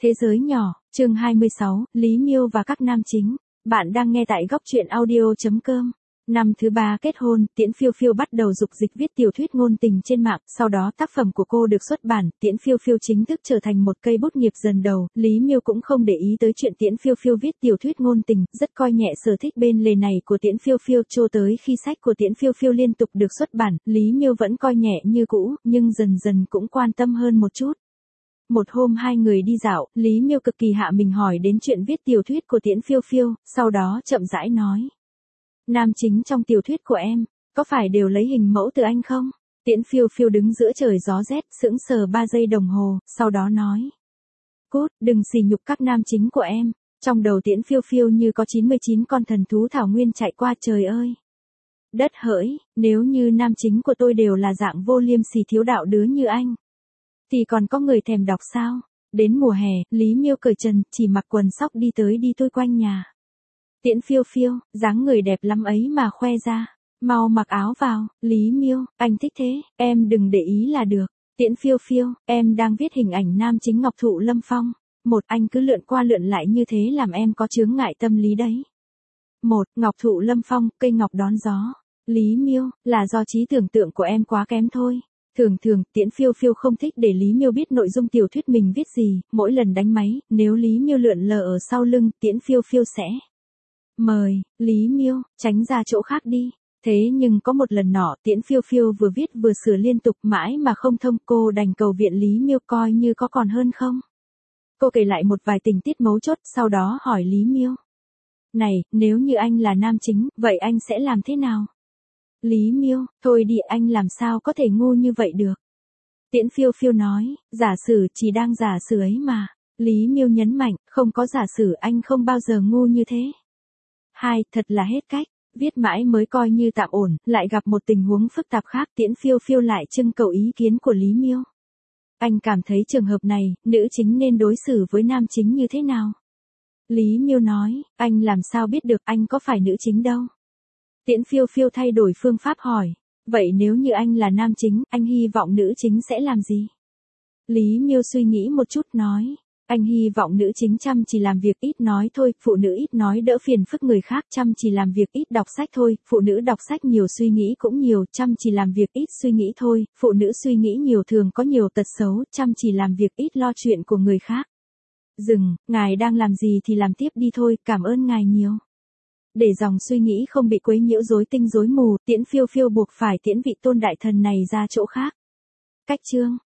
Thế giới nhỏ, chương 26, Lý Miêu và các nam chính. Bạn đang nghe tại góc truyện audio.com. Năm thứ 3 kết hôn, Tiễn Phiêu Phiêu bắt đầu dục dịch viết tiểu thuyết ngôn tình trên mạng, sau đó tác phẩm của cô được xuất bản, Tiễn Phiêu Phiêu chính thức trở thành một cây bút nghiệp dần đầu. Lý Miêu cũng không để ý tới chuyện Tiễn Phiêu Phiêu viết tiểu thuyết ngôn tình, rất coi nhẹ sở thích bên lề này của Tiễn Phiêu Phiêu. Cho tới khi sách của Tiễn Phiêu Phiêu liên tục được xuất bản, Lý Miêu vẫn coi nhẹ như cũ, nhưng dần dần cũng quan tâm hơn một chút. Một hôm hai người đi dạo, Lý Miêu cực kỳ hạ mình hỏi đến chuyện viết tiểu thuyết của Tiễn Phiêu Phiêu, sau đó chậm rãi nói. Nam chính trong tiểu thuyết của em, có phải đều lấy hình mẫu từ anh không? Tiễn Phiêu Phiêu đứng giữa trời gió rét, sững sờ 3 giây đồng hồ, sau đó nói. Cút, đừng sỉ nhục các nam chính của em. Trong đầu Tiễn Phiêu Phiêu như có 99 con thần thú thảo nguyên chạy qua, trời ơi. Đất hỡi, nếu như nam chính của tôi đều là dạng vô liêm sỉ thiếu đạo đứa như anh, thì còn có người thèm đọc sao? Đến mùa hè, Lý Miêu cởi trần, chỉ mặc quần sóc đi tới đi tôi quanh nhà. Tiễn Phiêu Phiêu, dáng người đẹp lắm ấy mà khoe ra. Mau mặc áo vào, Lý Miêu, anh thích thế, em đừng để ý là được. Tiễn Phiêu Phiêu, em đang viết hình ảnh nam chính Ngọc Thụ Lâm Phong. Một, anh cứ lượn qua lượn lại như thế làm em có chướng ngại tâm lý đấy. Một, Ngọc Thụ Lâm Phong, cây ngọc đón gió. Lý Miêu, là do trí tưởng tượng của em quá kém thôi. Thường thường, Tiễn Phiêu Phiêu không thích để Lý Miêu biết nội dung tiểu thuyết mình viết gì, mỗi lần đánh máy, nếu Lý Miêu lượn lờ ở sau lưng, Tiễn Phiêu Phiêu sẽ mời, Lý Miêu, tránh ra chỗ khác đi. Thế nhưng có một lần nọ, Tiễn Phiêu Phiêu vừa viết vừa sửa liên tục mãi mà không thông, cô đành cầu viện Lý Miêu coi như có còn hơn không. Cô kể lại một vài tình tiết mấu chốt, sau đó hỏi Lý Miêu. Này, nếu như anh là nam chính, vậy anh sẽ làm thế nào? Lý Miêu, thôi đi, anh làm sao có thể ngu như vậy được. Tiễn Phiêu Phiêu nói, giả sử chỉ đang giả sử ấy mà. Lý Miêu nhấn mạnh, không có giả sử, anh không bao giờ ngu như thế. Hai, thật là hết cách, viết mãi mới coi như tạm ổn, lại gặp một tình huống phức tạp khác. Tiễn Phiêu Phiêu lại trưng cầu ý kiến của Lý Miêu. Anh cảm thấy trường hợp này, nữ chính nên đối xử với nam chính như thế nào? Lý Miêu nói, anh làm sao biết được, anh có phải nữ chính đâu. Tiễn Phiêu Phiêu thay đổi phương pháp hỏi, vậy nếu như anh là nam chính, anh hy vọng nữ chính sẽ làm gì? Lý Miêu suy nghĩ một chút nói, anh hy vọng nữ chính chăm chỉ làm việc ít nói thôi, phụ nữ ít nói đỡ phiền phức người khác, chăm chỉ làm việc ít đọc sách thôi, phụ nữ đọc sách nhiều suy nghĩ cũng nhiều, chăm chỉ làm việc ít suy nghĩ thôi, phụ nữ suy nghĩ nhiều thường có nhiều tật xấu, chăm chỉ làm việc ít lo chuyện của người khác. Dừng, ngài đang làm gì thì làm tiếp đi thôi, cảm ơn ngài nhiều. Để dòng suy nghĩ không bị quấy nhiễu rối tinh rối mù, Tiễn Phiêu Phiêu buộc phải tiễn vị tôn đại thần này ra chỗ khác. Cách chương